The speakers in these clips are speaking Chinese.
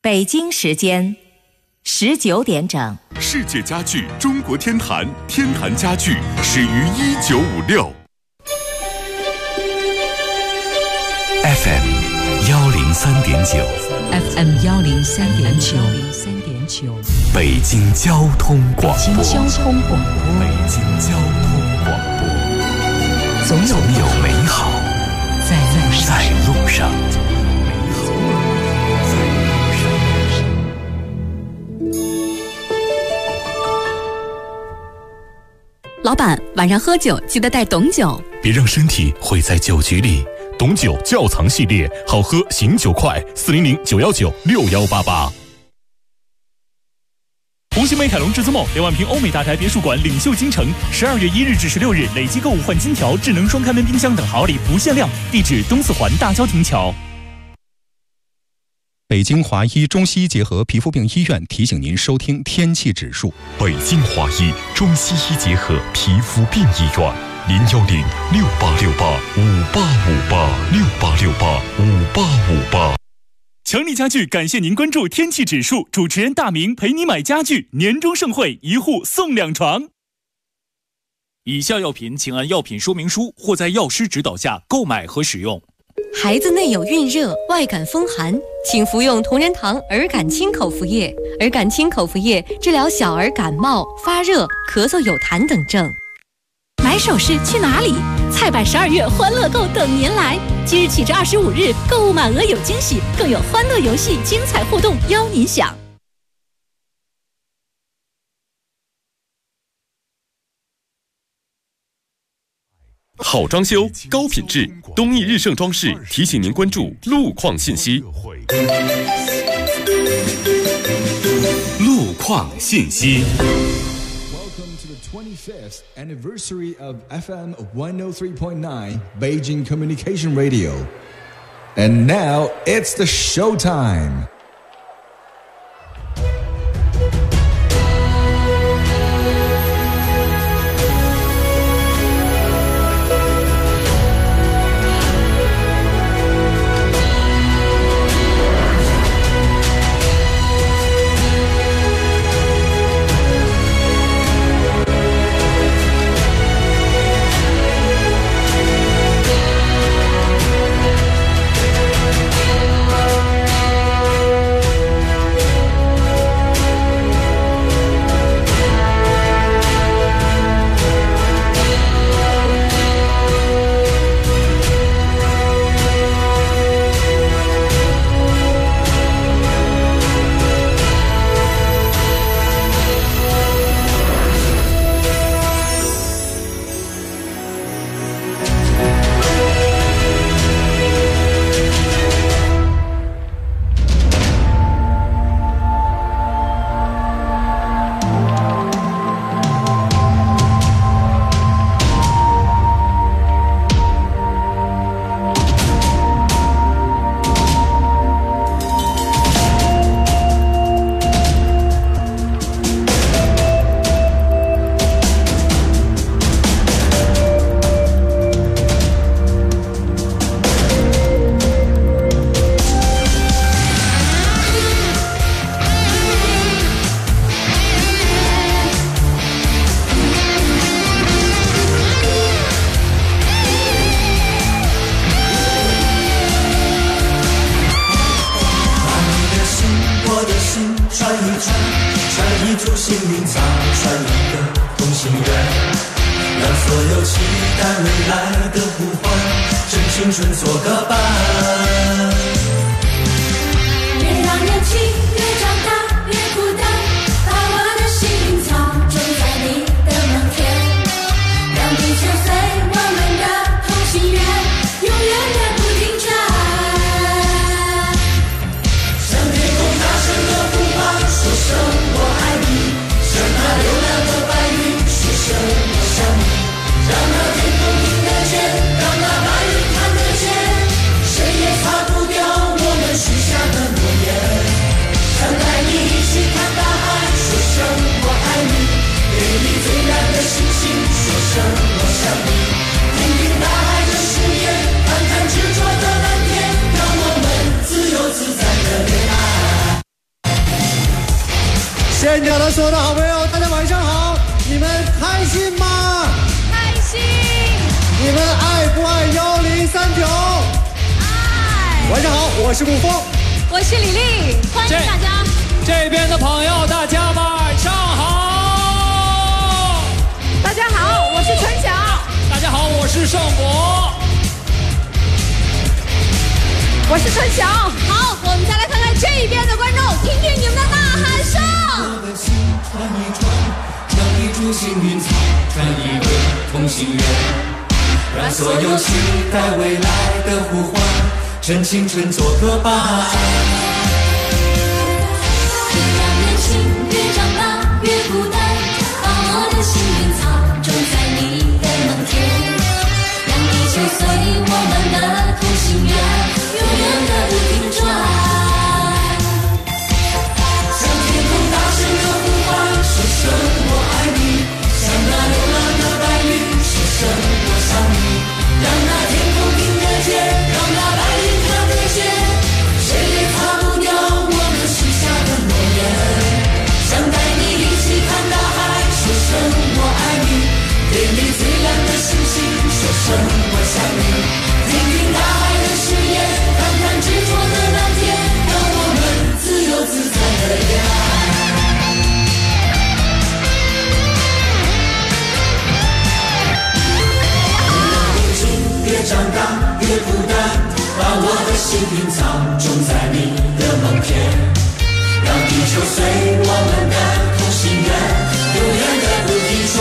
北京时间19点整。 世界家具中国天坛，天坛家具始于1956。FM 103.9 FM 103.9， 北京交通广播。 北京交通广播，总有美好在路上。 老板，晚上喝酒记得带董酒， 别让身体毁在酒局里。董酒窖藏系列，好喝醒酒快，400-919-6188。红星美凯龙至尊梦2万平欧美大宅别墅馆领袖京城，12月1日至16日，累计购物换金条、智能双开门冰箱等好礼不限量。地址：东四环大郊亭桥。 北京华医中西医结合皮肤病医院提醒您收听天气指数。 北京华医中西医结合皮肤病医院，010-6868-5858，6868-5858。 强力家具感谢您关注天气指数，主持人大明陪你买家具，年终盛会，1户送2床。以下药品请按药品说明书或在药师指导下购买和使用。 孩子内有孕热、外感风寒，请服用同仁堂儿感清口服液。儿感清口服液治疗小儿感冒、发热、咳嗽、有痰等症。 买首饰去哪里？菜百12月欢乐购等您来！即日起至25日，购物满额有惊喜，更有欢乐游戏、精彩互动邀您享。 好装修，高品质，东益日盛装饰提醒您关注路况信息。路况信息。 Welcome to the 25th anniversary of FM 103.9 Beijing Communication Radio. And now it's the show time. Say 现场的所有的好朋友，大家晚上好！你们开心吗？ 开心！ 你们爱不爱1039？ 爱！ 晚上好，我是顾峰， 我是李丽，欢迎大家。 这边的朋友，大家晚上好！ 大家好，我是陈晓。 大家好，我是盛博。 我是陈晓。好，我们再来看看这一边的观众，听听你们的呐喊声。 我的心转一转，让一株幸运草，转一个同心圆，让所有期待未来的呼唤，趁青春做个伴。 让年轻越长大越孤单，把我的幸运草种在你的梦田，让地球随我们的同心圆，永远的不停转。 向天空大声的呼唤，说声我爱你，向那流浪的白云说声我想你，让那天空听得见，让那白云看得见，谁也擦不掉我们许下的诺言。想带你一起看大海，说声我爱你，给你最亮的星星，说声我想你，听听大海的誓言，看看执着的蓝天，让我们自由自在的恋爱。越长大越孤单，把我的幸运草种在你的梦田，让地球随我们的同心圆，永远的不停转。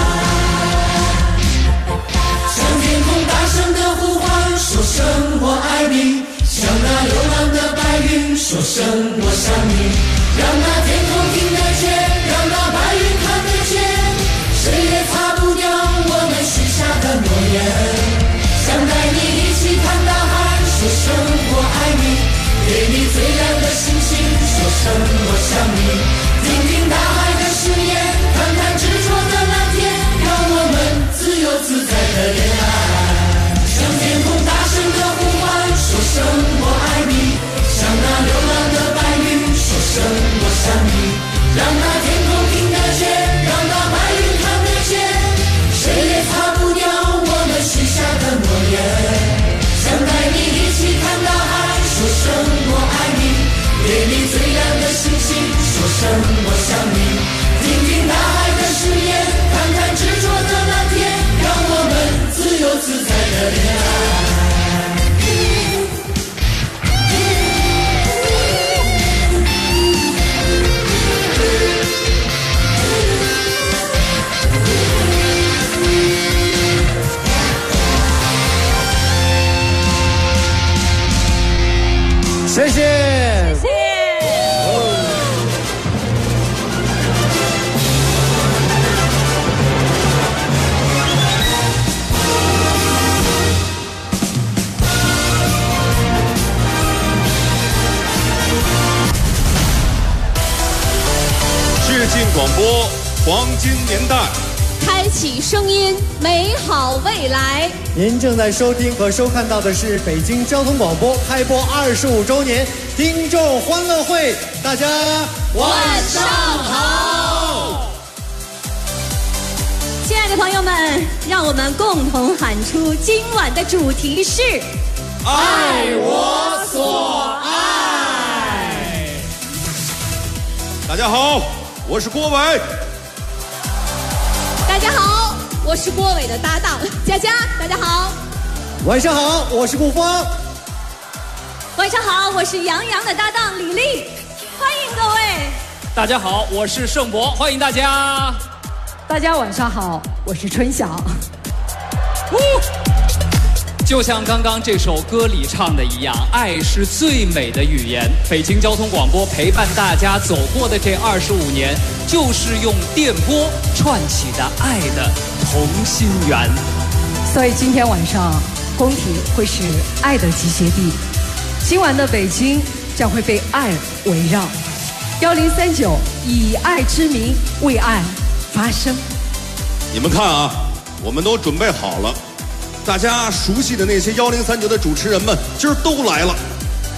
向天空大声的呼唤，说声我爱你，向那流浪的白云说声我想你，让那天空听得见，让那白云看得见，谁也擦不掉我们许下的诺言。想带你一起看大海，说声我爱你，给你最亮的星星，说声我想你，听听大海的誓言，看看执着的蓝天，让我们自由自在的恋爱。向天空大声的呼唤，说声我爱你，向那流浪的白云说声我想你，让那天空听得见，让那白云看得见，谁也擦不掉我们许下的诺言。想带你一起看大海，说声我爱你，给你最亮的星星，说声我想你，听听大海的誓言，看看执着的蓝天，让我们自由自在的恋爱。 谢谢，谢谢。 致敬广播黄金年代， 开启声音，美好未来。 您正在收听和收看到的是北京交通广播开播25周年听众欢乐会，大家晚上好。亲爱的朋友们，让我们共同喊出今晚的主题是爱我所爱。 大家好，我是郭伟。 大家好，我是郭伟的搭档佳佳。大家好， 晚上好，我是顾峰。 晚上好，我是杨洋的搭档李丽。欢迎各位。 大家好，我是盛博，欢迎大家。 大家晚上好，我是春晓。 就像刚刚这首歌里唱的一样，爱是最美的语言。北京交通广播陪伴大家走过的这25年，就是用电波串起的爱的同心圆。 所以今天晚上，工体会是爱的集结地，今晚的北京将会被爱围绕。1039以爱之名为爱发声。 你们看啊，我们都准备好了。大家熟悉的那些1039的主持人们，今儿都来了。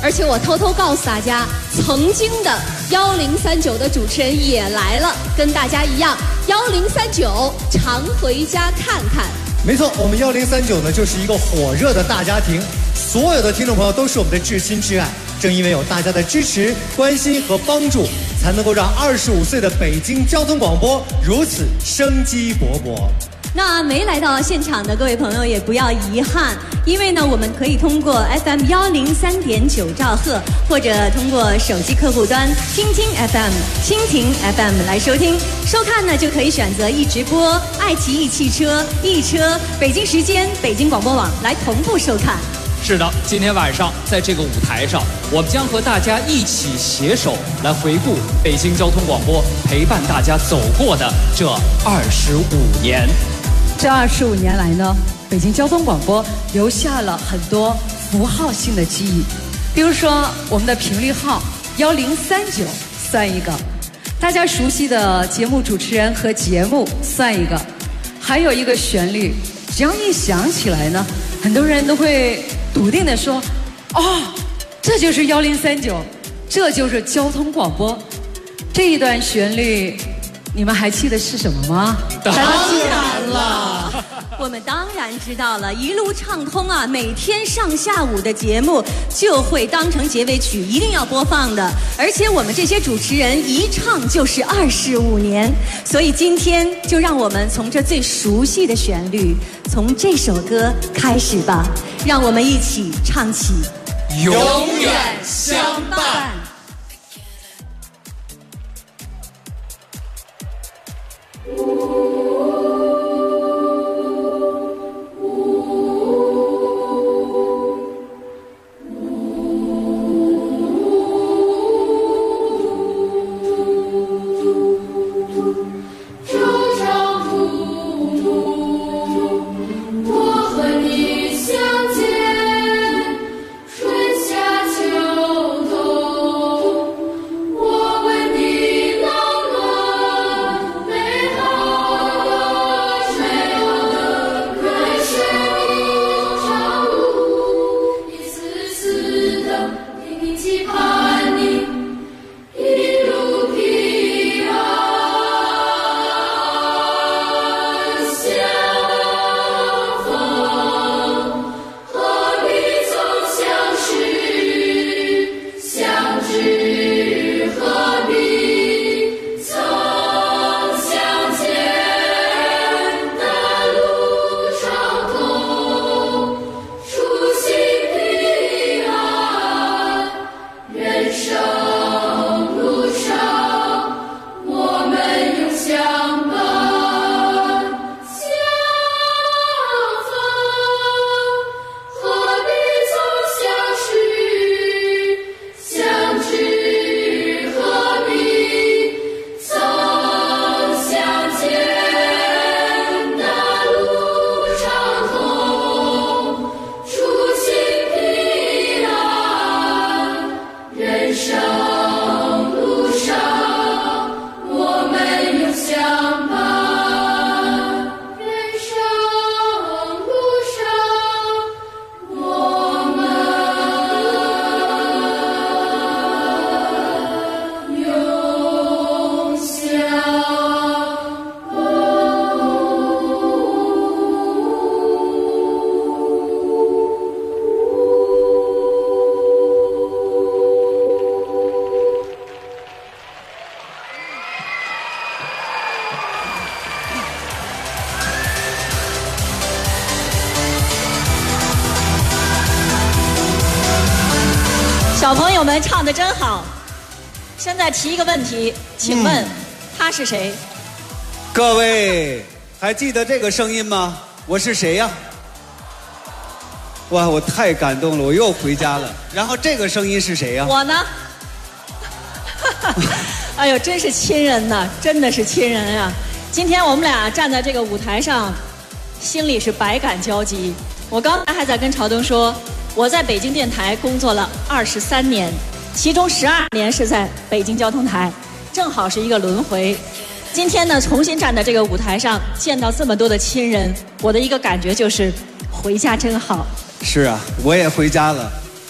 而且我偷偷告诉大家，曾经的1039的主持人也来了，跟大家一样，1039常回家看看。 没错，我们1039呢就是一个火热的大家庭，所有的听众朋友都是我们的至亲至爱。正因为有大家的支持、关心和帮助，才能够让25岁的北京交通广播如此生机勃勃。 那没来到现场的各位朋友也不要遗憾，因为呢，我们可以通过 FM 103.9兆赫，或者通过手机客户端听听 FM、蜻蜓 FM 来收听。收看呢，就可以选择易直播、爱奇艺汽车、易车、北京时间、北京广播网来同步收看。 是的，今天晚上在这个舞台上，我们将和大家一起携手来回顾北京交通广播陪伴大家走过的这25年。 这25年来呢，北京交通广播留下了很多符号性的记忆，比如说我们的频率号1039算一个，大家熟悉的节目主持人和节目算一个，还有一个旋律，只要一想起来呢，很多人都会笃定地说，哦，这就是1039，这就是交通广播。这一段旋律，你们还记得是什么吗？ 当然了，我们当然知道了，一路畅通啊，每天上下午的节目就会当成结尾曲，一定要播放的。而且我们这些主持人一唱就是25年，所以今天就让我们从这最熟悉的旋律，从这首歌开始吧，让我们一起唱起《 永远相伴》。 小朋友们唱得真好。现在提一个问题，请问他是谁？ 各位还记得这个声音吗？我是谁呀？哇，我太感动了，我又回家了。然后这个声音是谁呀？ 我呢？哎呦，真是亲人呐，真的是亲人啊！今天我们俩站在这个舞台上，心里是百感交集。我刚才还在跟朝东说，我在北京电台工作了23年，其中12年是在北京交通台，正好是一个轮回。今天呢，重新站在这个舞台上，见到这么多的亲人，我的一个感觉就是，回家真好。 是啊，我也回家了。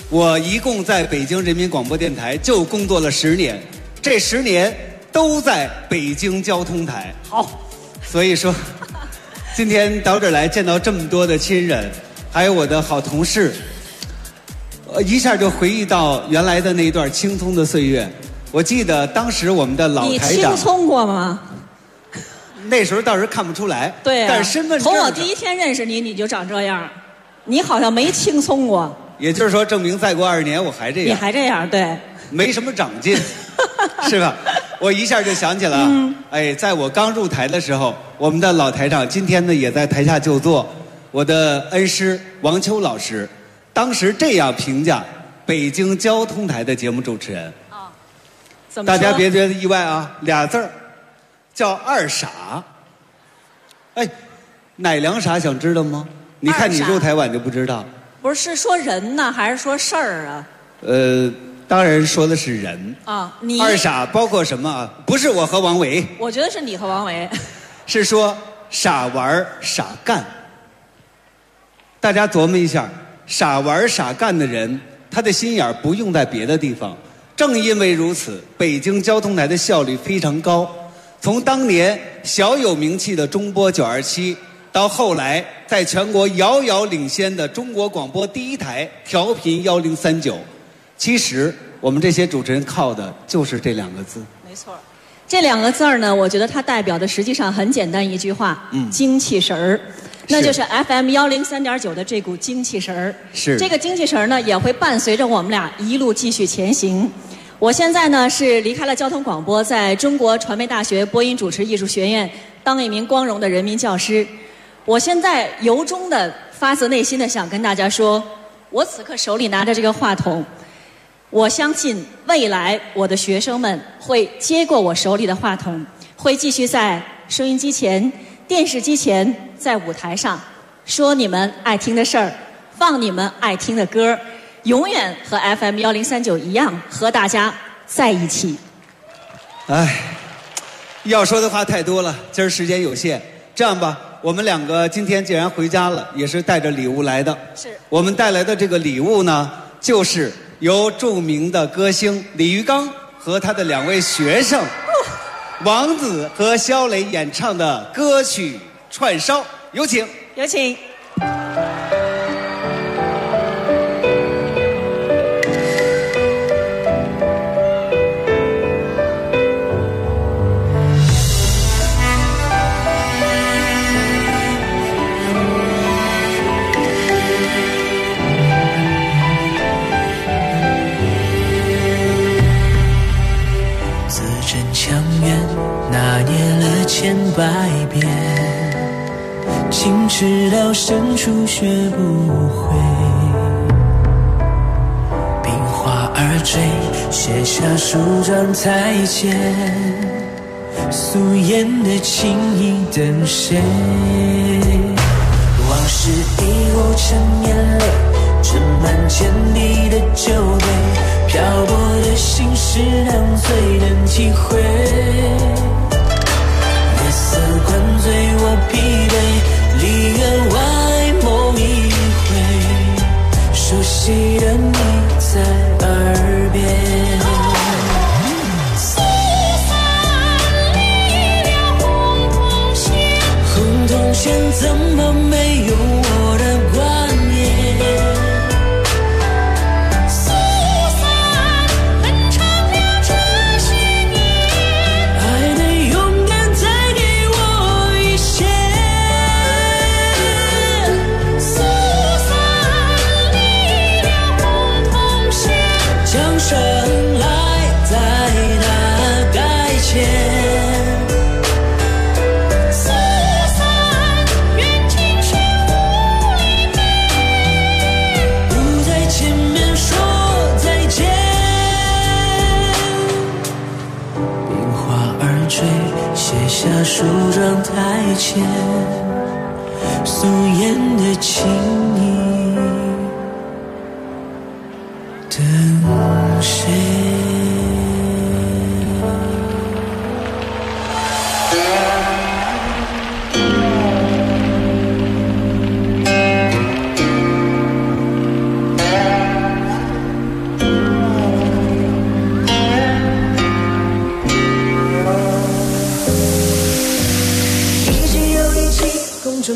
我一共在北京人民广播电台就工作了10年，这10年都在北京交通台。 好， 所以说，今天到这儿来见到这么多的亲人，还有我的好同事，一下就回忆到原来的那一段青葱的岁月。我记得当时我们的老台长， 你青葱过吗？ 那时候倒是看不出来， 对啊， 但是身份证从我第一天认识你，你就长这样，你好像没青葱过。 也就是说，证明再过20年我还这样。 你还这样，对， 没什么长进，是吧？我一下就想起了，哎，在我刚入台的时候，我们的老台长今天呢也在台下就坐，我的恩师王秋老师，当时这样评价北京交通台的节目主持人。 哦，怎么说？ 大家别觉得意外啊，2字儿，叫二傻。哎，哪2傻想知道吗？你看你入台晚就不知道。 不是说人呢，还是说事儿啊？ 当然说的是人啊。你二傻包括什么啊？不是我和王维， 我觉得是你和王维， 是说傻玩傻干。大家琢磨一下，傻玩傻干的人，他的心眼不用在别的地方。正因为如此，北京交通台的效率非常高。从当年小有名气的中波927。到后来，在全国遥遥领先的中国广播第1台调频1039，其实我们这些主持人靠的就是这2个字。 没错，这2个字呢，我觉得它代表的实际上很简单一句话，精气神儿，那就是 FM 103.9的这股精气神儿。 是这个精气神儿呢，也会伴随着我们俩一路继续前行。我现在呢是离开了交通广播，在中国传媒大学播音主持艺术学院当一名光荣的人民教师。我现在由衷的、发自内心的想跟大家说，我此刻手里拿着这个话筒，我相信未来我的学生们会接过我手里的话筒，会继续在收音机前、电视机前，在舞台上说你们爱听的事儿，放你们爱听的歌，永远和 FM 1039一样，和大家在一起。 哎，要说的话太多了，今儿时间有限，这样吧。我们2个今天既然回家了，也是带着礼物来的。 是我们带来的这个礼物呢，就是由著名的歌星李玉刚和他的2位学生王子和肖磊演唱的歌曲串烧，有请， 有请。 那念了千百遍，情知到深处学不会，冰花而坠，写下数张台前，素颜的情意等谁？往事一路成眼泪，斟满千里的酒杯，漂泊的心事让最能体会。夜色灌醉我疲惫，离岸外梦一回，熟悉的你在耳边。四散离了红铜线，红铜线怎么没有我的挂念？数张台前素颜的情意等谁？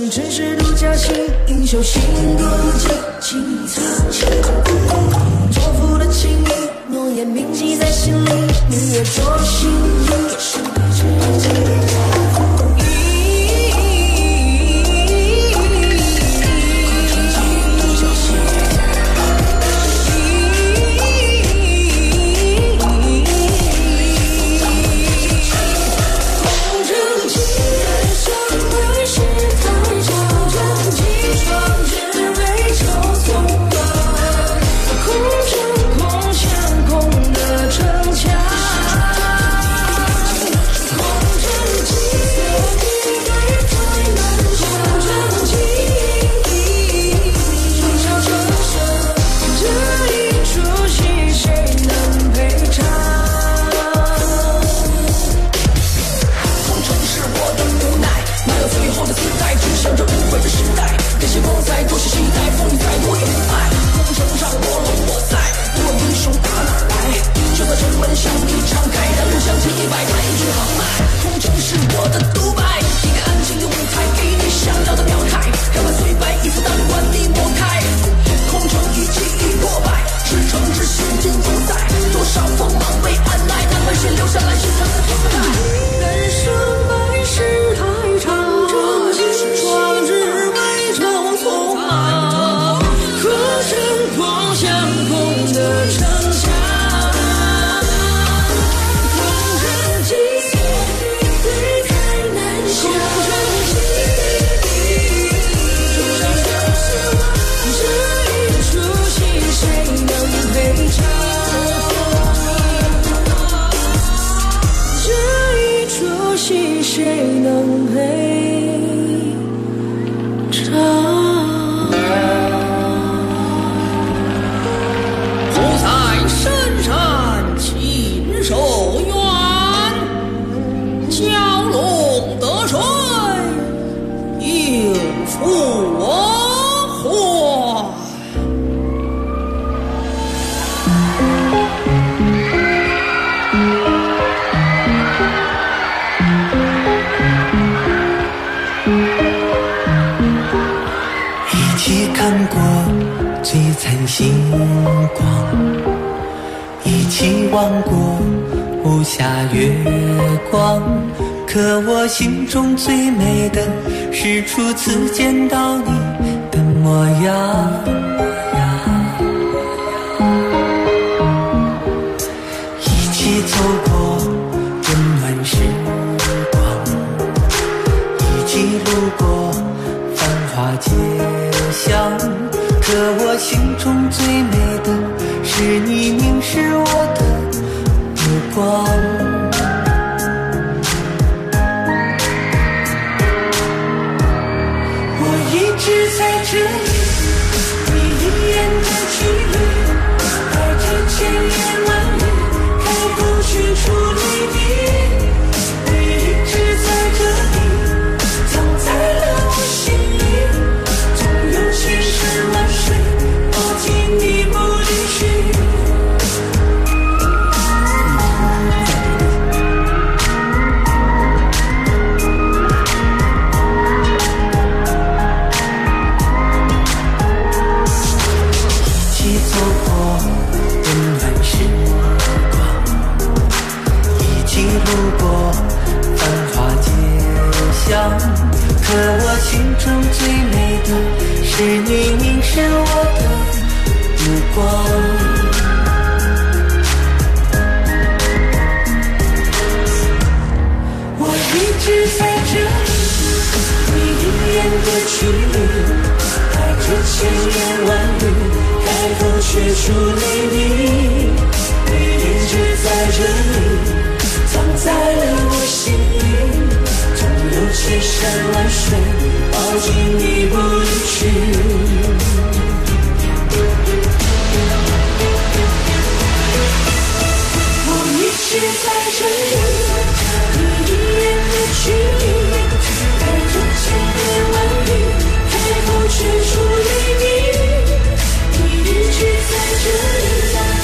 生尘世独家心，英雄心如镜，情藏心。托付的情谊，诺言铭记在心里，日月灼心意，是被知己。 可我心中最美的是初次见到你的模样，一起走过温暖时光，一起路过繁华街巷。可我心中最美的是你凝视我的目光。在这里，你一眼的距离，带着千言万语，开口却出泪滴。你一直在这里，藏在了我心里，总有千山万水抱紧你不离去。可我心中最美的是你凝视我的目光。我一直在这里，你一眼的距离，带着千言万语，开口却出泪滴。你一直在这里，藏在了我心里，有千山万水抱紧你不离去。我一直在这里，你一眼的距离，带着千言万语，开口却出泪滴。你一直在这里。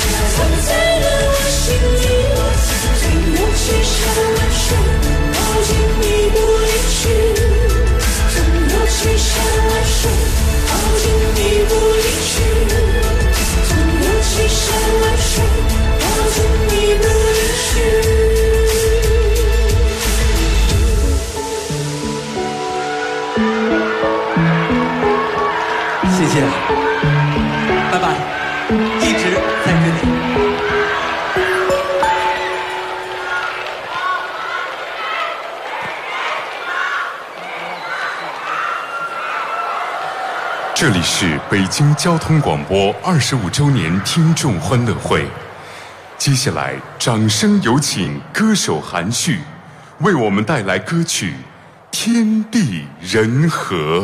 这里是北京交通广播25周年听众欢乐会。接下来，掌声有请歌手韩旭为我们带来歌曲《天地人和》。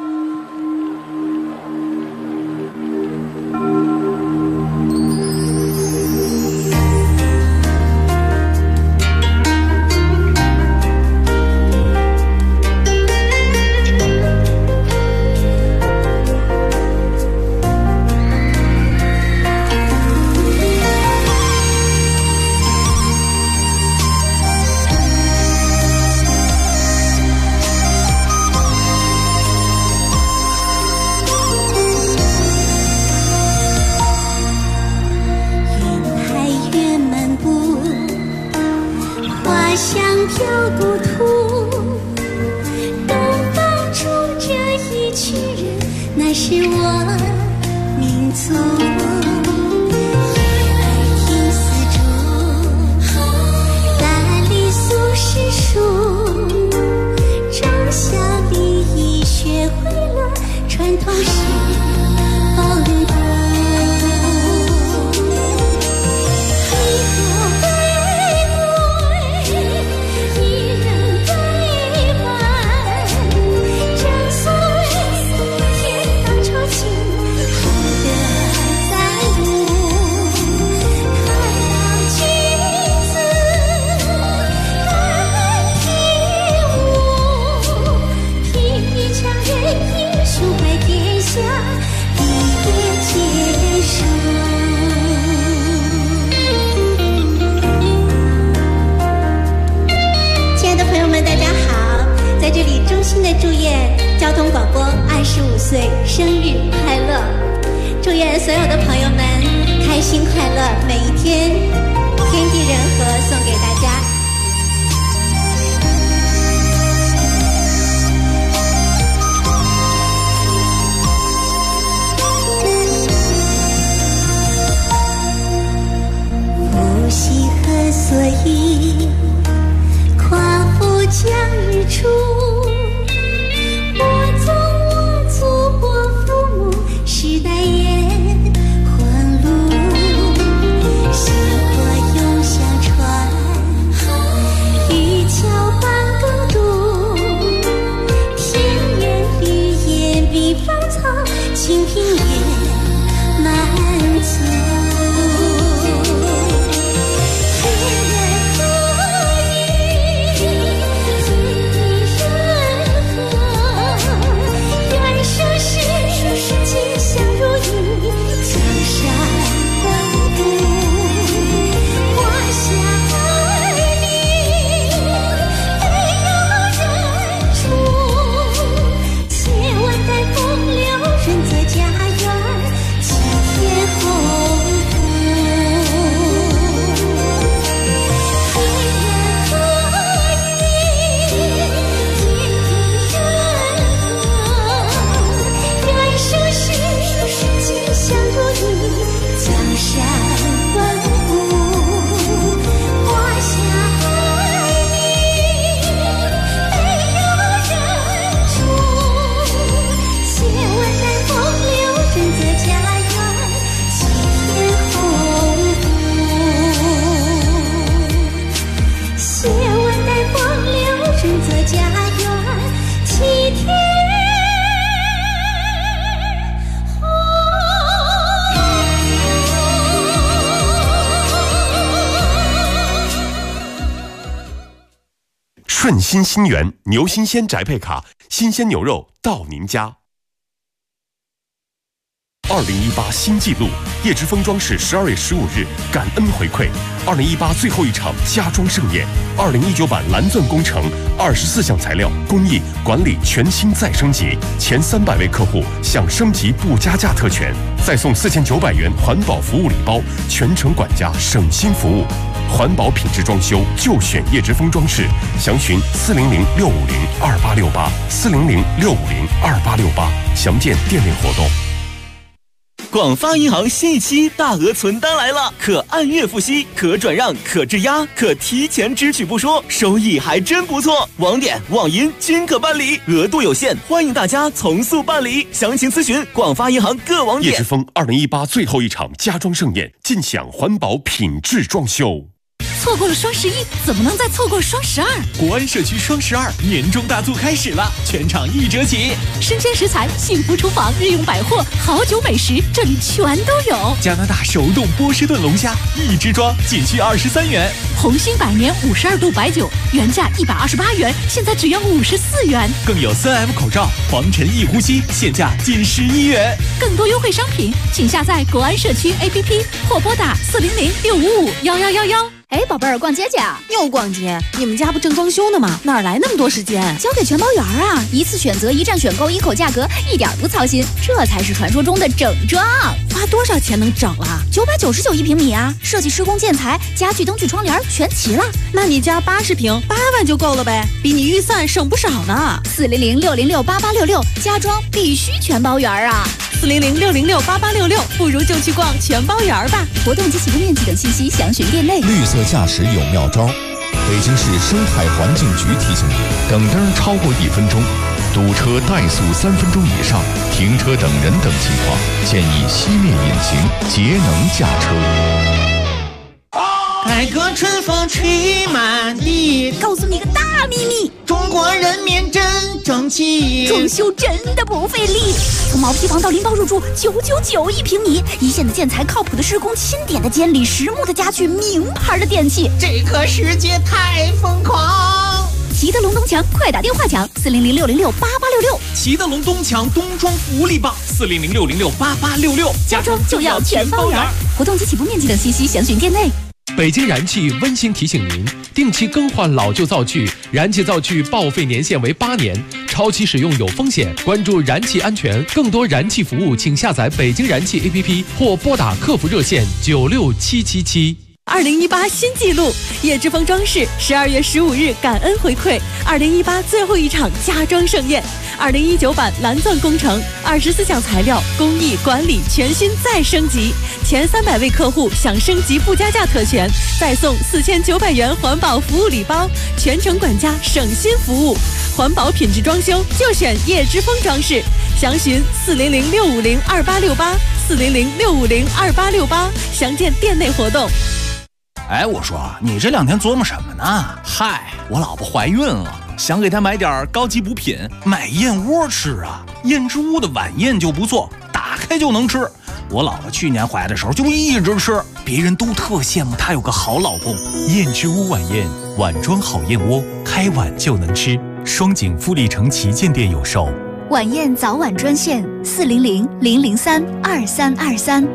顺心新源牛新鲜宅配卡，新鲜牛肉到您家。2018新纪录，叶之峰装饰12月15日感恩回馈，2018最后一场家装盛宴，2019版蓝钻工程24项材料工艺管理全新再升级，前300位客户享升级不加价特权，再送4900元环保服务礼包，全程管家省心服务。环保品质装修就选叶之峰装饰，详询400-650-2868，400-650-2868，详见店内活动。 广发银行新一期大额存单来了，可按月付息，可转让，可质押，可提前支取不说，收益还真不错。网点、网银均可办理，额度有限，欢迎大家从速办理。详情咨询广发银行各网点。 叶之峰2018最后一场家装盛宴，尽享环保品质装修。 错过了双11，怎么能再错过双12？ 国安社区双12年终大促开始了，全场1折起。 生鲜食材、幸福厨房、日用百货、好酒美食，这里全都有。 加拿大手动波士顿龙虾，1只装仅需23元。 红星百年52度白酒，原价128元，现在只要54元。 更有3M 口罩、防尘易呼吸，现价仅11元。 更多优惠商品，请下载国安社区 APP 或拨打400-655-1111。 哎，宝贝儿，逛街去啊？又逛街？你们家不正装修呢吗？哪来那么多时间？交给全包园啊！一次选择，一站选购，一口价格，一点不操心，这才是传说中的整装。花多少钱能整了？999一平米啊！设计、施工、建材、家具、灯具、窗帘全齐了。 那你家80平，8万就够了呗，比你预算省不少呢。 400-606-8866，家装必须全包园啊 ！400-606-8866，不如就去逛全包园吧。 活动及起步面积等信息详询店内。 绿色驾驶有妙招，北京市生态环境局提醒你：等灯超过1分钟，堵车怠速3分钟以上，停车等人等情况，建议熄灭引擎，节能驾车。 改革春风吹满地， 告诉你个大秘密， 中国人民真争气， 装修真的不费力。从毛坯房到拎包入住，999一平米，一线的建材，靠谱的施工，钦点的监理，实木的家具，名牌的电器， 这个世界太疯狂。 齐德龙东墙，快打电话抢400-606-8866。 齐德龙东墙冬装福利棒，400-606-8866， 家装就要全包圆。活动及起步面积等信息详询店内。 北京燃气温馨提醒您：定期更换老旧灶具，燃气灶具报废年限为8年，超期使用有风险。关注燃气安全，更多燃气服务，请下载北京燃气 APP 或拨打客服热线96777。 2018新纪录，叶之峰装饰12月15日感恩回馈2018最后一场家装盛宴，2019版蓝钻工程，24项材料工艺管理全新再升级，前300位客户享升级不加价特权，再送4900元环保服务礼包，全程管家省心服务，环保品质装修就选叶之峰装饰，详询400-650-2868 400-650-2868，详见店内活动。 哎，我说你这2天琢磨什么呢？ 嗨，我老婆怀孕了，想给她买点高级补品，买燕窝吃啊。燕之屋的晚宴就不错，打开就能吃。我老婆去年怀的时候就一直吃，别人都特羡慕她有个好老公。燕之屋晚宴，碗装好燕窝，开碗就能吃。双井富力城旗舰店有售。 晚宴早晚专线400-003-2323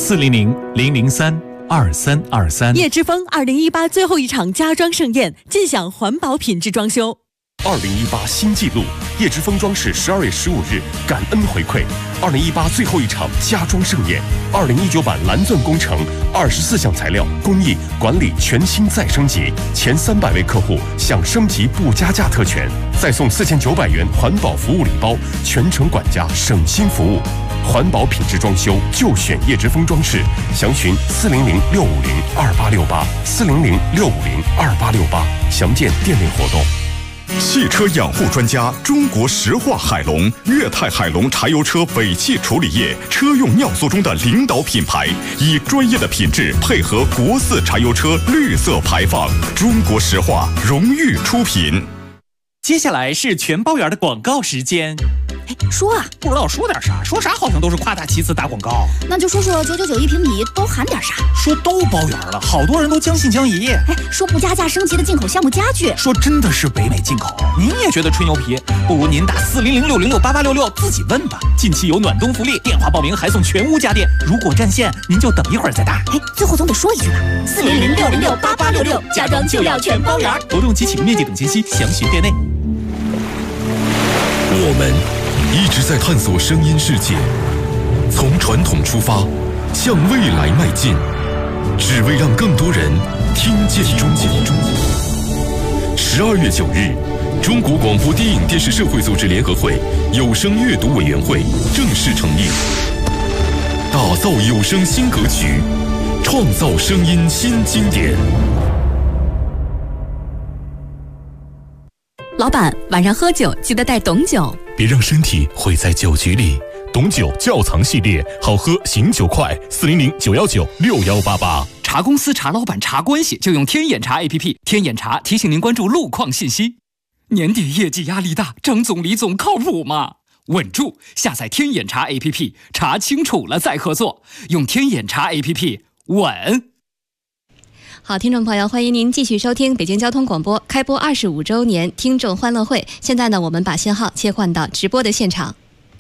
400-003-2323。 叶之峰2018最后一场家装盛宴，尽享环保品质装修。 2018新纪录，叶之峰装饰12月15日感恩回馈2018最后一场家装盛宴，2019版蓝钻工程24项材料工艺管理全新再升级，前300位客户享升级不加价特权，再送4900元环保服务礼包，全程管家省心服务。环保品质装修就选叶之峰装饰，详询400-650-2868 400-650-2868，详见店内活动。 汽车养护专家中国石化海龙、粤泰海龙柴油车尾气处理液车用尿素中的领导品牌，以专业的品质配合国4柴油车绿色排放，中国石化荣誉出品。 接下来是全包圆的广告时间。 哎，说啊， 不知道说点啥，说啥好像都是夸大其词打广告。 那就说说999一平米都含点啥？ 说都包圆了，好多人都将信将疑。 哎，说不加价升级的进口项目家具， 说真的是北美进口，您也觉得吹牛皮？不如您打400-606-8866自己问吧。近期有暖冬福利，电话报名还送全屋家电，如果占线，您就等一会儿再打。 哎，最后总得说一句吧，400-606-8866，家装就要全包圆。 活动及起步面积等信息详询店内。 我们一直在探索声音世界，从传统出发，向未来迈进，只为让更多人听见中国。12月9日，中国广播电影电视社会组织联合会有声阅读委员会正式成立。 打造有声新歌曲，创造声音新经典。 老板，晚上喝酒记得带董酒， 别让身体毁在酒局里。董酒窖藏系列，好喝醒酒快，400-919-6188。 茶公司、茶老板、茶关系就用天眼茶 APP。天眼茶提醒您关注路况信息。年底业绩压力大，张总、李总靠谱吗？稳住！下载天眼茶 APP， 查清楚了再合作。用天眼茶 APP， 稳。 好，听众朋友，欢迎您继续收听北京交通广播开播25周年听众欢乐会。现在呢，我们把信号切换到直播的现场。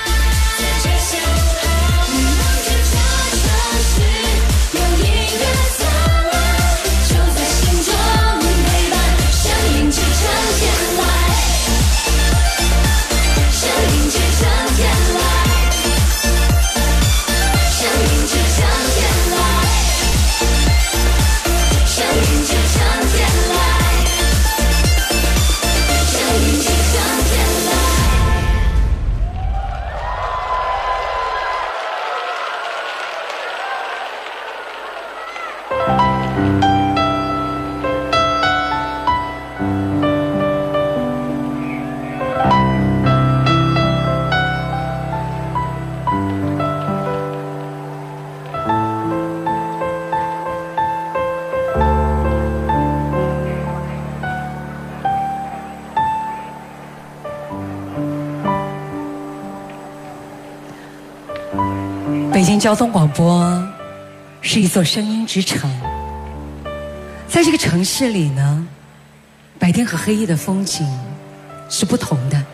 北京交通广播是一座声音之城，在这个城市里呢，白天和黑夜的风景是不同的，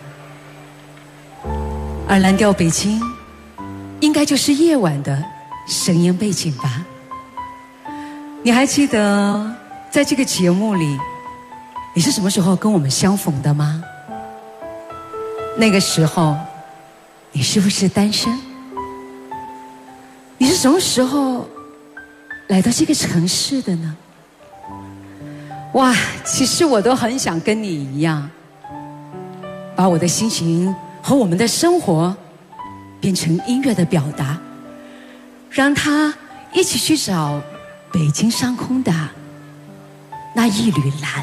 而蓝调北京应该就是夜晚的声音背景吧。你还记得在这个节目里你是什么时候跟我们相逢的吗？那个时候你是不是单身？你是什么时候来到这个城市的呢？哇，其实我都很想跟你一样，把我的心情和我们的生活变成音乐的表达，让它一起去找北京上空的那一缕蓝。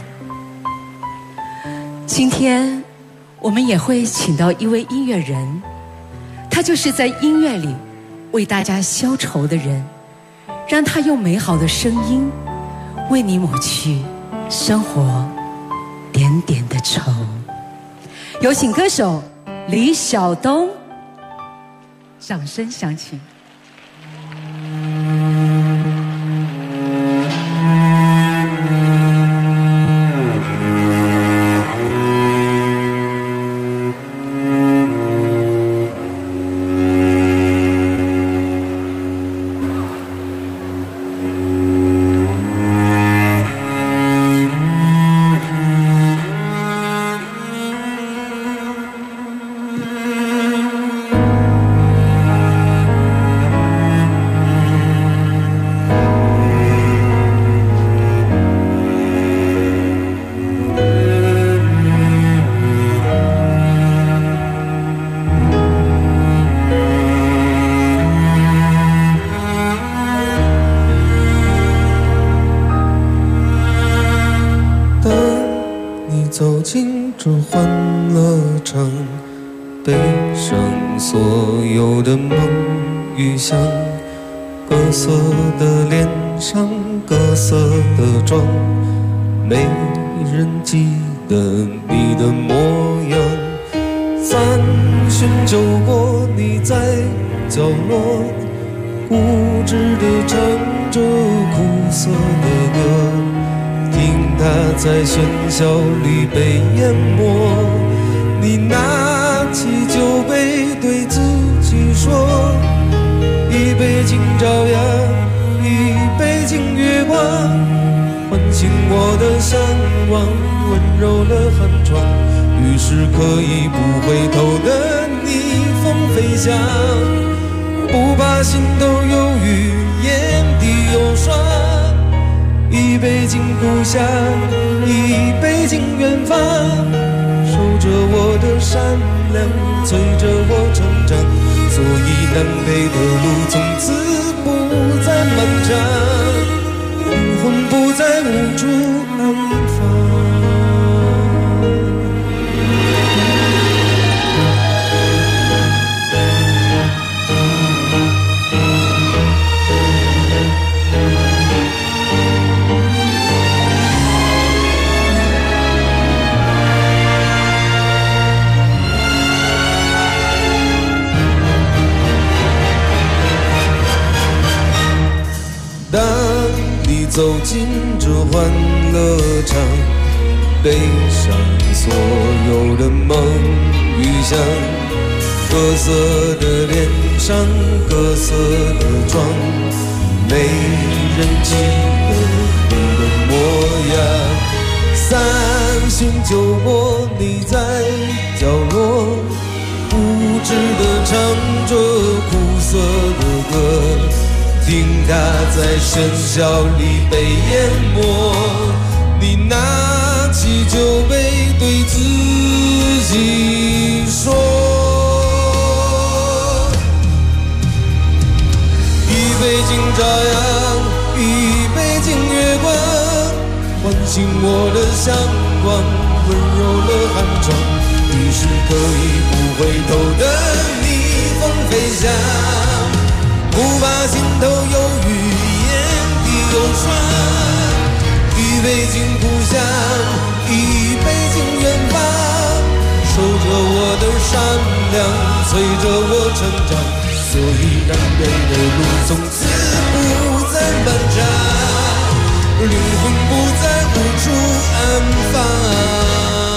今天我们也会请到一位音乐人，他就是在音乐里为大家消愁的人，让他用美好的声音为你抹去生活点点的愁。有请歌手李晓东，掌声响起。 走进这欢乐场，背上所有的梦与想，各色的脸上各色的妆，没人记得你的模样。3巡酒过，你在角落固执地唱着苦涩的歌，听它在喧嚣里被淹没。你拿起酒杯对自己说，一杯敬朝阳，一杯敬月光，唤醒我的向往，温柔了寒窗，于是可以不回头的逆风飞翔，不怕心头有雨，眼底有霜。一杯敬故乡，一杯敬远方，守着我的山亮，催着我成长，所以南北的路从此不再漫长，灵魂不再无处安放。当你走进这欢乐场，背上所有的梦与想，各色的脸上各色的妆，没人记得你的模样。三巡酒过，你在角落无知地唱着苦涩的歌，听它在喧嚣里被淹没，你拿起酒杯对自己说，一杯敬朝阳，一杯敬月光，唤醒我的向往，温柔了寒窗，你是可以不回头的逆风飞翔，不怕心头有雨，眼底有霜，一杯敬故乡，一杯敬远方，守着我的善良，催着我成长，所以南北的路从此不再漫长，灵魂不再无处安放。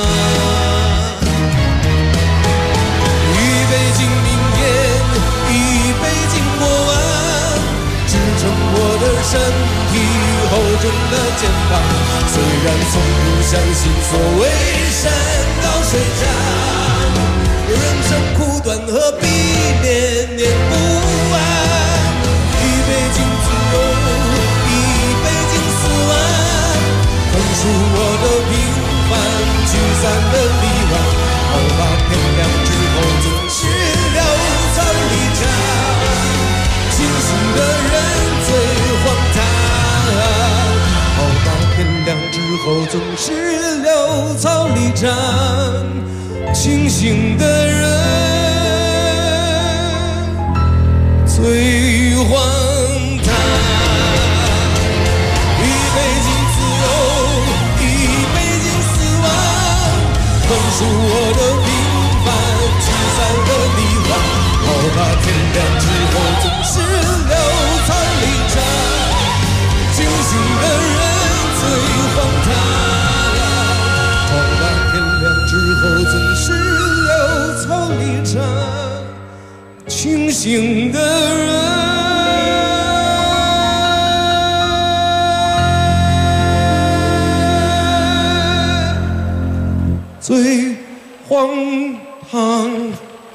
一杯敬明天，一杯敬过往，支撑我的身体，厚重的肩膀。虽然从不相信所谓山高水长，人生苦短，何必念念不忘？一杯敬自由，一杯敬死亡，宽恕我的平凡，驱散了迷惘。好吧，天亮之后总是潦草离场，清醒的人最荒唐。好吧，天亮之后总是潦草离场，清醒的人最荒唐。一杯敬自由，一杯敬死亡，宽恕我的平凡，驱散了迷惘。好吧，天亮之后总是潦草离场，清醒的人最荒唐。好吧，天亮之后总是潦草离场，清醒的人最荒唐。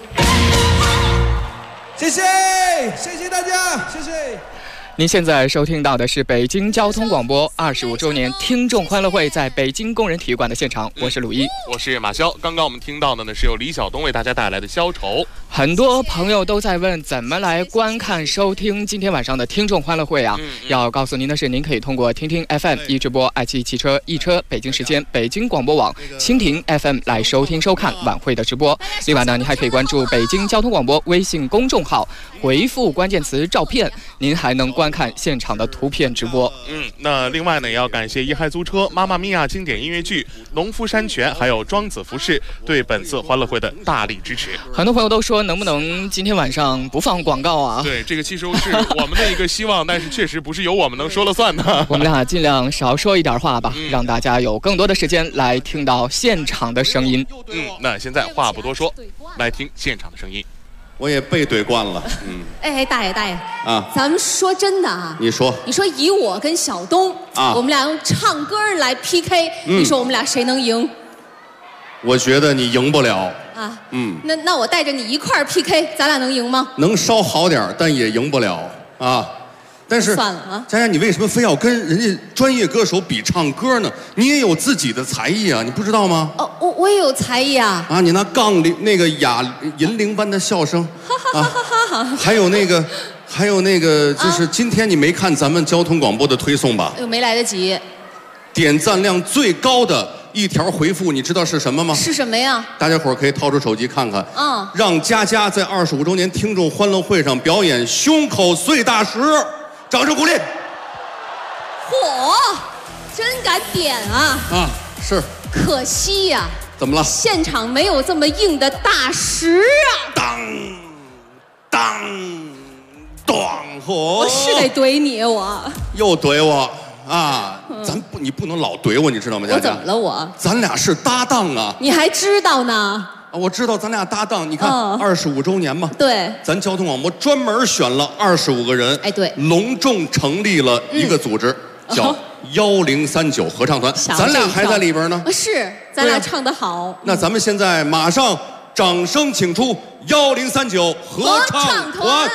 谢谢，谢谢大家，谢谢。 您现在收听到的是北京交通广播25周年听众欢乐会在北京工人体育馆的现场，我是鲁一， 我是马潇。刚刚我们听到的呢是由李晓东为大家带来的消愁。 很多朋友都在问怎么来观看收听今天晚上的听众欢乐会啊。要告诉您的是，您可以通过听听 FM 一直播爱奇艺汽车一车北京时间北京广播网蜻蜓 FM 来收听收看晚会的直播。另外呢，您还可以关注北京交通广播微信公众号，回复关键词照片，您还能观看现场的图片直播。 那另外呢，也要感谢一嗨租车、妈妈咪呀经典音乐剧、农夫山泉还有庄子服饰对本次欢乐会的大力支持。 很多朋友都说能不能今天晚上不放广告啊？ 对，这个其实是我们的一个希望，但是确实不是由我们能说了算的。 我们俩尽量少说一点话吧，让大家有更多的时间来听到现场的声音。 那现在话不多说，来听现场的声音。 我也被怼惯了。 哎，大爷啊， 咱们说真的啊， 你说以我跟小东啊， 我们俩用唱歌来 PK，你说我们俩谁能赢？ 我觉得你赢不了啊。那我带着你一块儿 PK，咱俩能赢吗？ 能稍好点，但也赢不了啊。 但是算了啊， 佳佳，你为什么非要跟人家专业歌手比唱歌呢？你也有自己的才艺啊，你不知道吗？ 哦，我也有才艺啊！ 啊，你那杠铃那个银铃般的笑声，还有那个，就是今天你没看咱们交通广播的推送吧？ 没来得及。 点赞量最高的一条回复，你知道是什么吗？ 是什么呀？ 大家伙儿可以掏出手机看看。 嗯， 让佳佳在25周年听众欢乐会上表演胸口碎大石，掌声鼓励。 嚯，真敢点啊！ 啊，是。 可惜呀。 怎么了？ 现场没有这么硬的大石啊！ 当，嚯！ 我是得怼你，我又怼我啊！你不能老怼我，你知道吗？佳佳， 我怎么了？我咱俩是搭档啊！ 你还知道呢？ 我知道咱俩搭档。你看，25周年嘛， 对， 咱交通广播专门选了25个人， 哎，对， 隆重成立了一个组织，叫1039合唱团。咱俩还在里边呢。 是，咱俩唱得好。 那咱们现在马上掌声请出1039合唱团。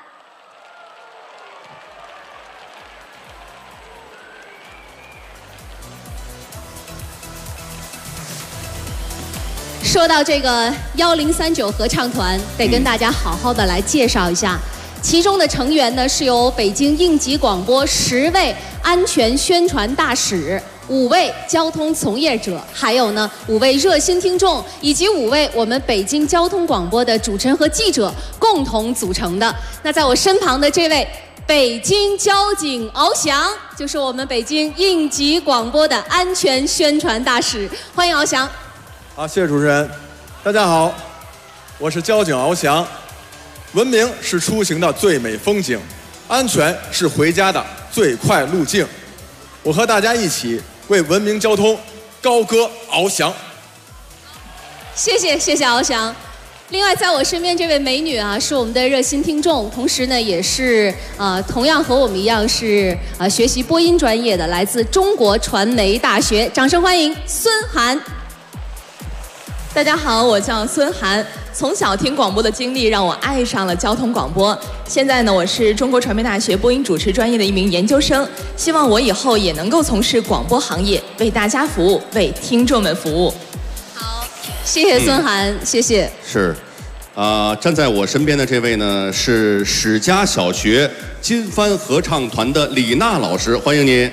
说到这个1039合唱团，得跟大家好好的来介绍一下。其中的成员呢，是由北京应急广播10位安全宣传大使、5位交通从业者，还有呢5位热心听众，以及5位我们北京交通广播的主持人和记者共同组成的。那在我身旁的这位北京交警翱翔，就是我们北京应急广播的安全宣传大使，欢迎翱翔。 好，谢谢主持人。大家好，我是交警翱翔。文明是出行的最美风景，安全是回家的最快路径。我和大家一起为文明交通高歌翱翔。 谢谢翱翔。另外，在我身边这位美女啊，是我们的热心听众，同时呢，也是同样和我们一样是学习播音专业的，来自中国传媒大学。掌声欢迎孙涵。 大家好，我叫孙涵。从小听广播的经历让我爱上了交通广播。现在呢，我是中国传媒大学播音主持专业的一名研究生。希望我以后也能够从事广播行业，为大家服务，为听众们服务。 好，谢谢孙涵，谢谢。 是，站在我身边的这位呢是史家小学金帆合唱团的李娜老师，欢迎您。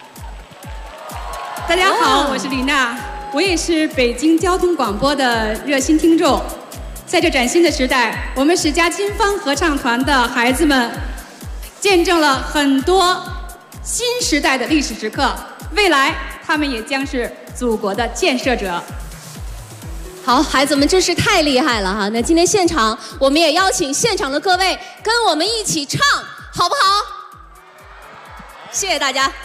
大家好，我是李娜。我也是北京交通广播的热心听众，在这崭新的时代，我们史家金帆合唱团的孩子们见证了很多新时代的历史时刻，未来他们也将是祖国的建设者。 好，孩子们真是太厉害了哈！那今天现场我们也邀请现场的各位跟我们一起唱，好不好？谢谢大家。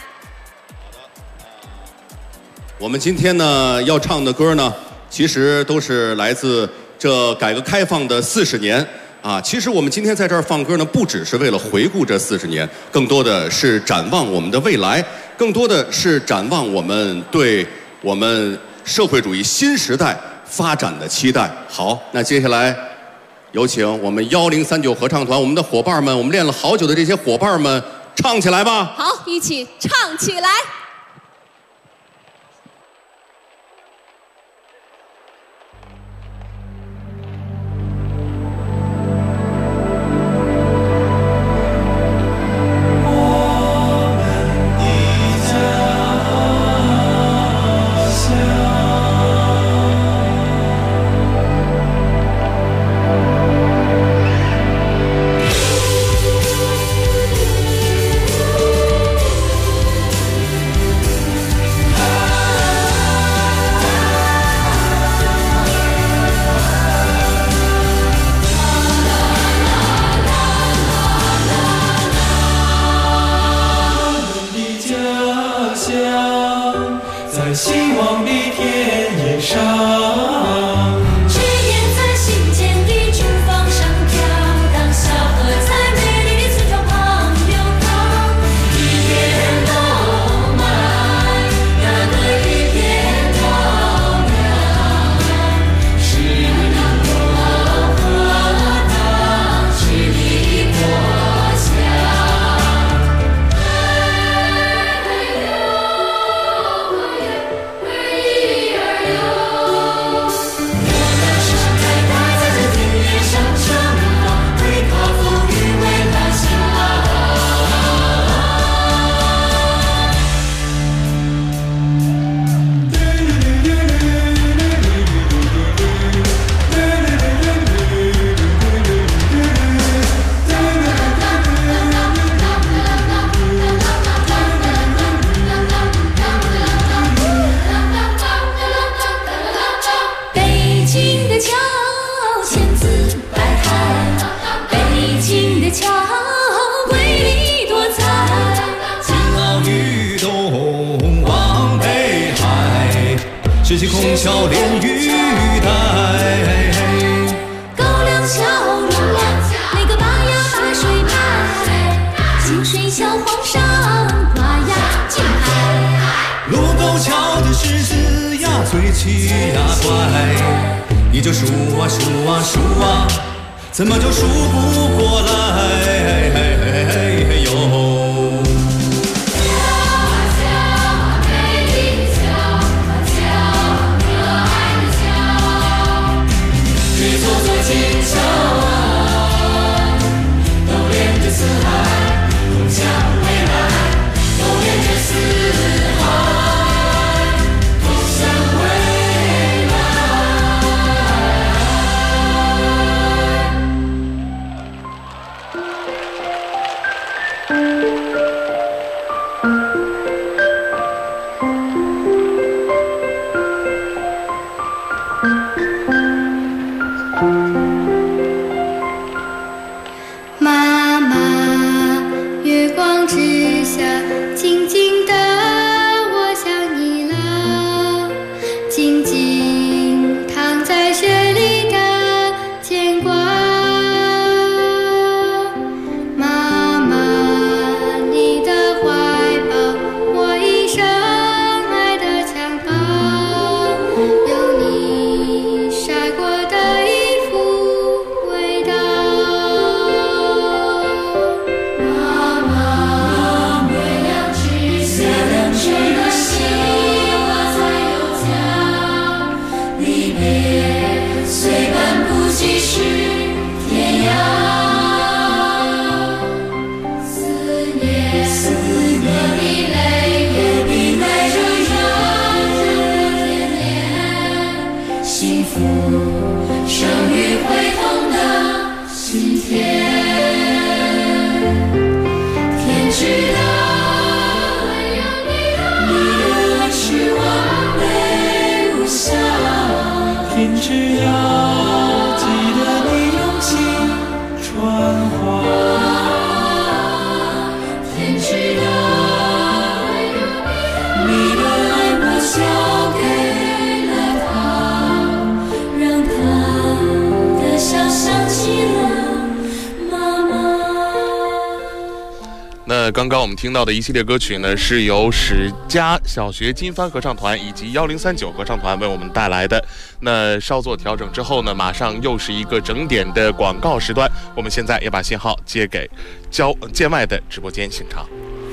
我们今天呢要唱的歌呢，其实都是来自这改革开放的40年啊。其实我们今天在这儿放歌呢，不只是为了回顾这40年，更多的是展望我们的未来，更多的是展望我们对我们社会主义新时代发展的期待。好，那接下来有请我们1039合唱团，我们的伙伴们，我们练了好久的这些伙伴们，唱起来吧！ 好，一起唱起来。 拾起空桥连雨带。 高粱桥路，那个拔呀把水排，金水桥黄上挂呀金牌。 卢沟桥的狮子呀，嘴气呀怪，你就数啊数啊数啊，怎么就数不过来哟？ 妈妈，月光之下，静静的，我想你了。静静躺在雪里的牵挂。妈妈，你的怀抱，我一生爱的襁褓，有你晒过的衣服味道。生于会痛的心田，天知道，你的爱是完美无瑕， 天只要记得你用心传话， 天知道，你的爱我交给了他，让他的笑想起了妈妈。 那刚刚我们听到的一系列歌曲呢，是由史家小学金帆合唱团以及1039合唱团为我们带来的。那稍作调整之后呢，马上又是一个整点的广告时段。我们现在也把信号接给建外的直播间现场。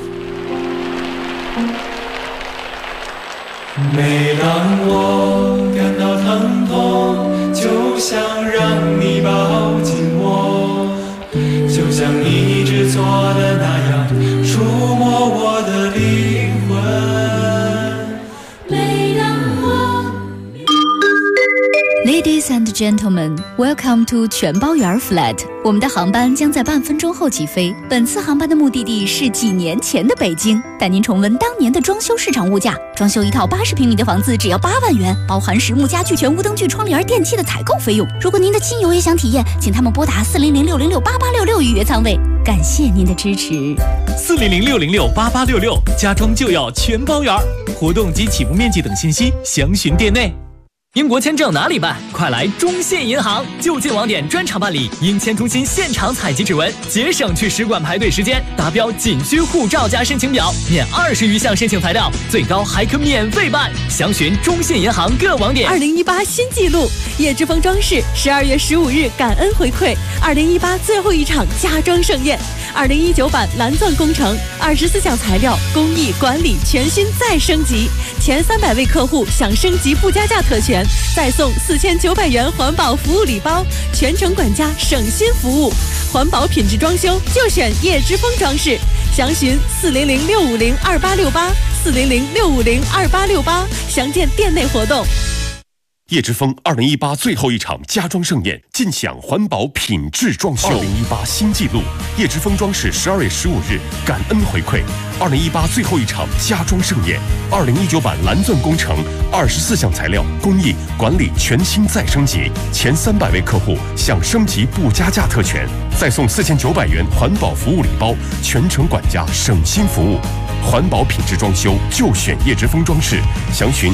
每当我感到疼痛，就想让你抱紧我，就像你一直做的那样，触摸我的灵魂。 每当我 Ladies and gentlemen, welcome to 全包圆 flat。我们的航班将在半分钟后起飞。本次航班的目的地是几年前的北京，带您重温当年的装修市场物价。装修一套80平米的房子只要8万元，包含实木家具、全屋灯具、窗帘、电器的采购费用。如果您的亲友也想体验，请他们拨打400-606-8866预约舱位。感谢您的支持。 400-606-8866，家装就要全包圆。活动及起步面积等信息详询店内。英国签证哪里办？快来中信银行，就近网点专场办理，英签中心现场采集指纹，节省去使馆排队时间。达标仅需护照加申请表，免20余项申请材料，最高还可免费办。详询中信银行各网点。 2018新纪录，叶之峰装饰12月15日感恩回馈2018最后一场家装盛宴，2019版蓝钻工程24项材料工艺管理全新再升级，前300位客户享升级不加价特权，再送4900元环保服务礼包，全程管家省心服务，环保品质装修就选叶之峰装饰。详询400-650-2868 400-650-2868，详见店内活动。 叶之峰2018最后一场家装盛宴，尽享环保品质装修。2018新纪录，叶之峰装饰12月15日感恩回馈2018最后一场家装盛宴。2019版蓝钻工程24项材料工艺管理全新再升级，前300位客户享升级不加价特权，再送4900元环保服务礼包，全程管家省心服务。 环保品质装修就选叶之峰装饰，详询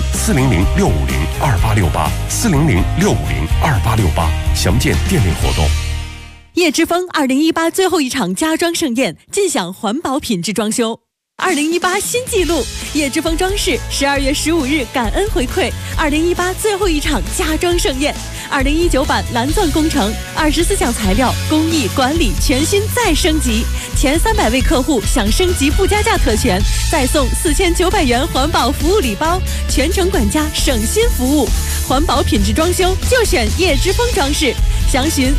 400-650-2868，400-650-2868，详见店内活动。 叶之峰2018最后一场家装盛宴，尽享环保品质装修。2018新纪录，叶之峰装饰12月15日感恩回馈2018最后一场家装盛宴，2019版蓝钻工程24项材料工艺管理全新再升级，前300位客户享升级附加价特权，再送4900元环保服务礼包，全程管家省心服务，环保品质装修就选叶之峰装饰，详询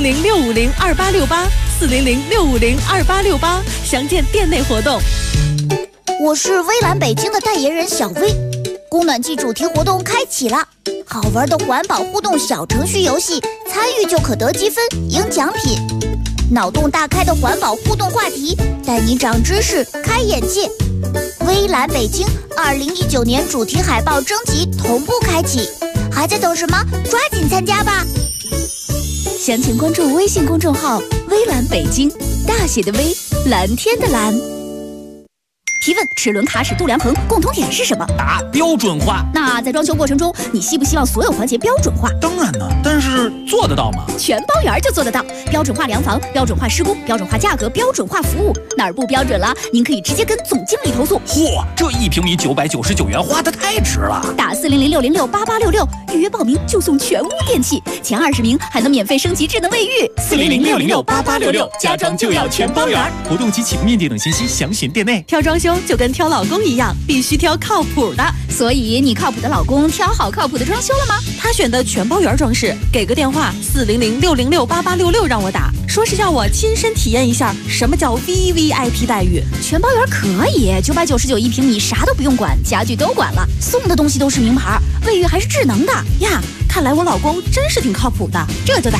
400-650-2868，400-650-2868，详见店内活动。 我是微蓝北京的代言人小薇，供暖季主题活动开启了，好玩的环保互动小程序游戏，参与就可得积分赢奖品，脑洞大开的环保互动话题，带你长知识开眼界。微蓝北京2019年主题海报征集同步开启，还在等什么？抓紧参加吧！详情关注微信公众号微蓝北京，大写的微，蓝天的蓝。提问：齿轮、卡尺、度量衡共同点是什么？ 答：标准化。 那在装修过程中，你希不希望所有环节标准化？ 当然呢，但是做得到吗？ 全包圆就做得到，标准化量房、标准化施工、标准化价格、标准化服务，哪儿不标准了？您可以直接跟总经理投诉。 嚯，这1平米999元花得太值了！ 打400-606-8866预约报名就送全屋电器，前20名还能免费升级智能卫浴。 400-606-8866，家装就要全包圆。活动及起步面积等信息详询店内。 挑装修就跟挑老公一样，必须挑靠谱的。 所以你靠谱的老公挑好靠谱的装修了吗？ 他选的全包圆装饰，给个电话400-606-8866让我打，说是要我亲身体验一下什么叫 VVIP 待遇。 全包圆可以，999一平米，啥都不用管，家具都管了，送的东西都是名牌，卫浴还是智能的呀。看来我老公真是挺靠谱的， 这就打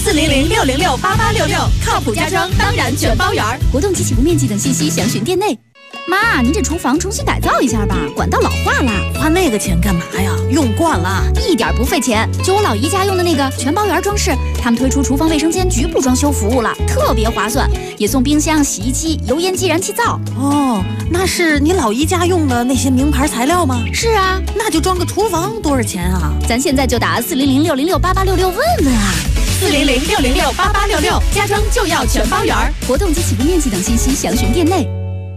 400-606-8866，靠谱家装当然全包圆。 活动及起步面积等信息详询店内。妈，您这厨房重新改造一下吧，管道老化了。 花那个钱干嘛呀？用惯了， 一点不费钱。就我老姨家用的那个全包圆装饰，他们推出厨房卫生间局部装修服务了，特别划算，也送冰箱、洗衣机、油烟机、燃气灶。 哦，那是你老姨家用的那些名牌材料吗？ 是啊， 那就装个厨房多少钱啊？ 咱现在就打400-606-8866问问啊。 400-606-8866，家装就要全包圆。 活动及起步面积等信息详询店内。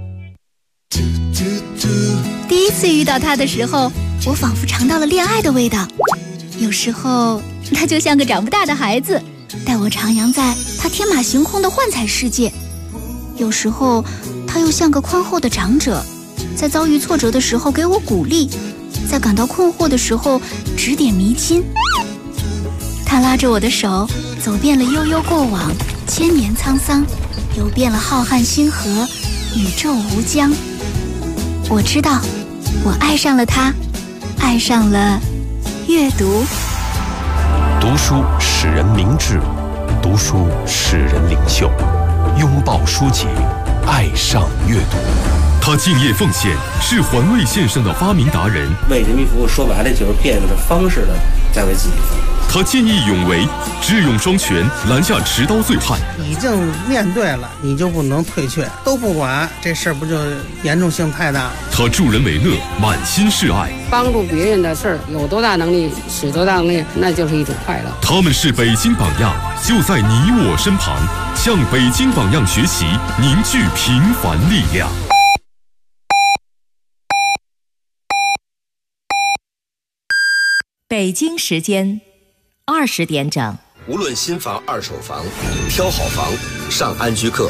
第一次遇到他的时候，我仿佛尝到了恋爱的味道。有时候他就像个长不大的孩子，带我徜徉在他天马行空的幻彩世界；有时候他又像个宽厚的长者，在遭遇挫折的时候给我鼓励，在感到困惑的时候指点迷津。他拉着我的手，走遍了悠悠过往，千年沧桑，游遍了浩瀚星河，宇宙无疆。我知道，我爱上了他，爱上了阅读。 读书使人明智，读书使人领袖。拥抱书籍，爱上阅读。 他敬业奉献，是环卫线上的发明达人。 为人民服务，说白了就是变着方式的在为自己服务。 他见义勇为，智勇双全，拦下持刀醉汉。 已经面对了，你就不能退却，都不管，这事儿不就严重性太大？ 他助人为乐，满心是爱。 帮助别人的事儿，有多大能力使多大能力，那就是一种快乐。 他们是北京榜样，就在你我身旁，向北京榜样学习，凝聚平凡力量。 北京时间20点整。 无论新房、二手房，挑好房，上安居客